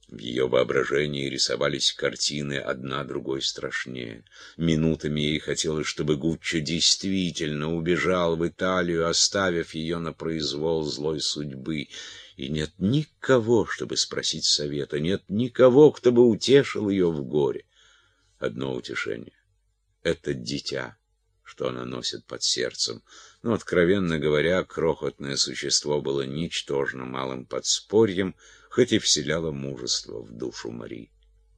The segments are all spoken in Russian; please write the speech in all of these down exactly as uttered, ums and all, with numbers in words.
В ее воображении рисовались картины, одна другой страшнее. Минутами ей хотелось, чтобы Гуччо действительно убежал в Италию, оставив ее на произвол злой судьбы. И нет никого, чтобы спросить совета, нет никого, кто бы утешил ее в горе. Одно утешение — это дитя, что она носит под сердцем. Но, откровенно говоря, крохотное существо было ничтожно малым подспорьем, хоть и вселяло мужество в душу Мари.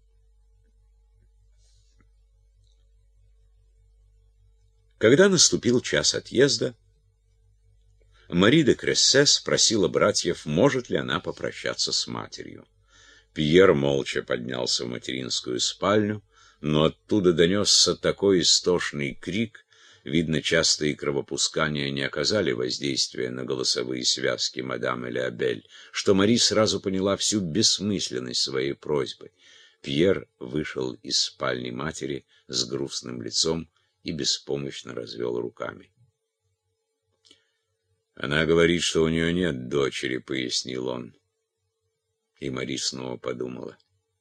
Когда наступил час отъезда, Мари де Крессе спросила братьев, может ли она попрощаться с матерью. Пьер молча поднялся в материнскую спальню, но оттуда донесся такой истошный крик, видно, частые кровопускания не оказали воздействия на голосовые связки мадам Элеабель, что Мари сразу поняла всю бессмысленность своей просьбы. Пьер вышел из спальни матери с грустным лицом и беспомощно развел руками. «Она говорит, что у нее нет дочери», — пояснил он. И Мари снова подумала: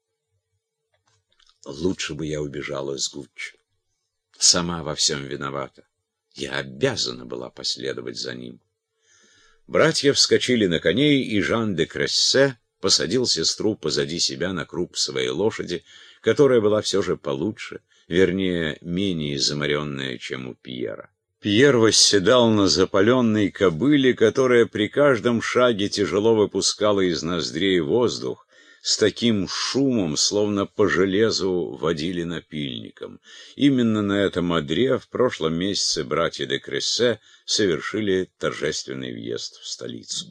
лучше бы я убежала с Гуччо. Сама во всем виновата. Я обязана была последовать за ним. Братья вскочили на коней, и Жан де Крессе посадил сестру позади себя на круп своей лошади, которая была все же получше, вернее, менее заморенная, чем у Пьера. Пьер восседал на запаленной кобыле, которая при каждом шаге тяжело выпускала из ноздрей воздух, с таким шумом, словно по железу водили напильником. Именно на этом одре в прошлом месяце братья де Крессе совершили торжественный въезд в столицу.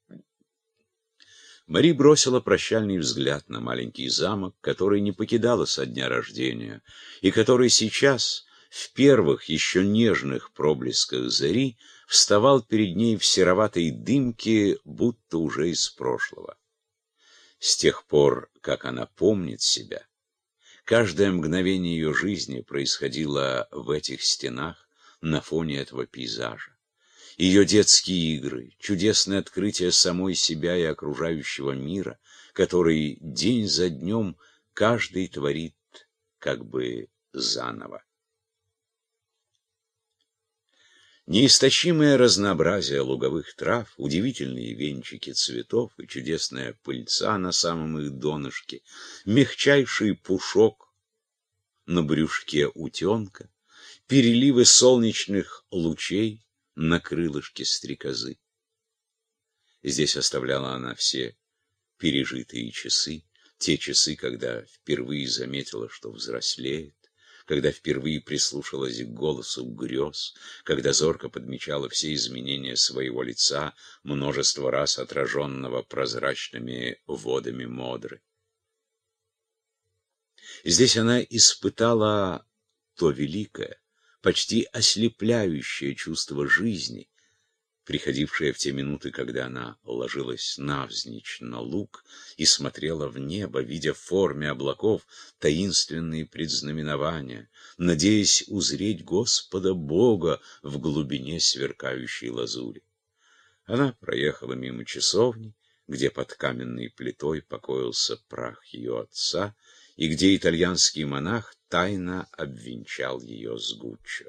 Мари бросила прощальный взгляд на маленький замок, который не покидала со дня рождения, и который сейчас, в первых еще нежных проблесках зари, вставал перед ней в сероватой дымке, будто уже из прошлого. С тех пор, как она помнит себя, каждое мгновение ее жизни происходило в этих стенах, на фоне этого пейзажа. Ее детские игры, чудесное открытие самой себя и окружающего мира, который день за днем каждый творит как бы заново. Неистощимое разнообразие луговых трав, удивительные венчики цветов и чудесная пыльца на самом их донышке, мягчайший пушок на брюшке утенка, переливы солнечных лучей на крылышке стрекозы. Здесь оставляла она все пережитые часы, те часы, когда впервые заметила, что взрослеет, когда впервые прислушалась к голосу грез, когда зорко подмечала все изменения своего лица, множество раз отраженного прозрачными водами Модры. Здесь она испытала то великое, почти ослепляющее чувство жизни, приходившее в те минуты, когда она ложилась навзничь на луг и смотрела в небо, видя в форме облаков таинственные предзнаменования, надеясь узреть Господа Бога в глубине сверкающей лазури. Она проехала мимо часовни, где под каменной плитой покоился прах ее отца, и где итальянский монах тайно обвенчал ее с Гуччо.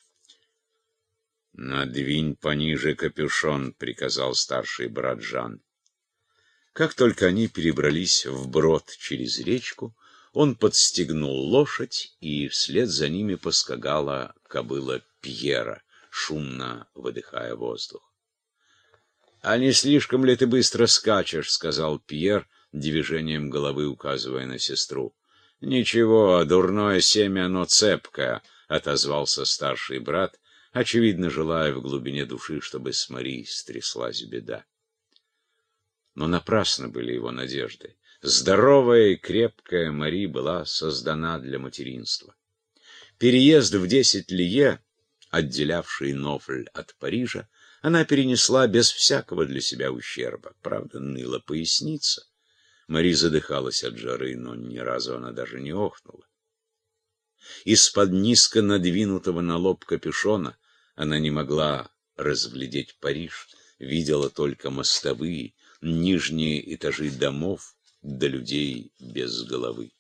«Надвинь пониже капюшон», — приказал старший брат Жан. Как только они перебрались вброд через речку, он подстегнул лошадь, и вслед за ними поскакала кобыла Пьера, шумно выдыхая воздух. «А не слишком ли ты быстро скачешь?» — сказал Пьер, движением головы указывая на сестру. «Ничего, дурное семя, оно цепкое», — отозвался старший брат, очевидно, желая в глубине души, чтобы с Мари стряслась беда. Но напрасно были его надежды. Здоровая и крепкая Мари была создана для материнства. Переезд в десять лье, отделявший Нофль от Парижа, она перенесла без всякого для себя ущерба. Правда, ныла поясница. Мари задыхалась от жары, но ни разу она даже не охнула. Из-под низко надвинутого на лоб капюшона она не могла разглядеть Париж, видела только мостовые, нижние этажи домов, до людей без головы.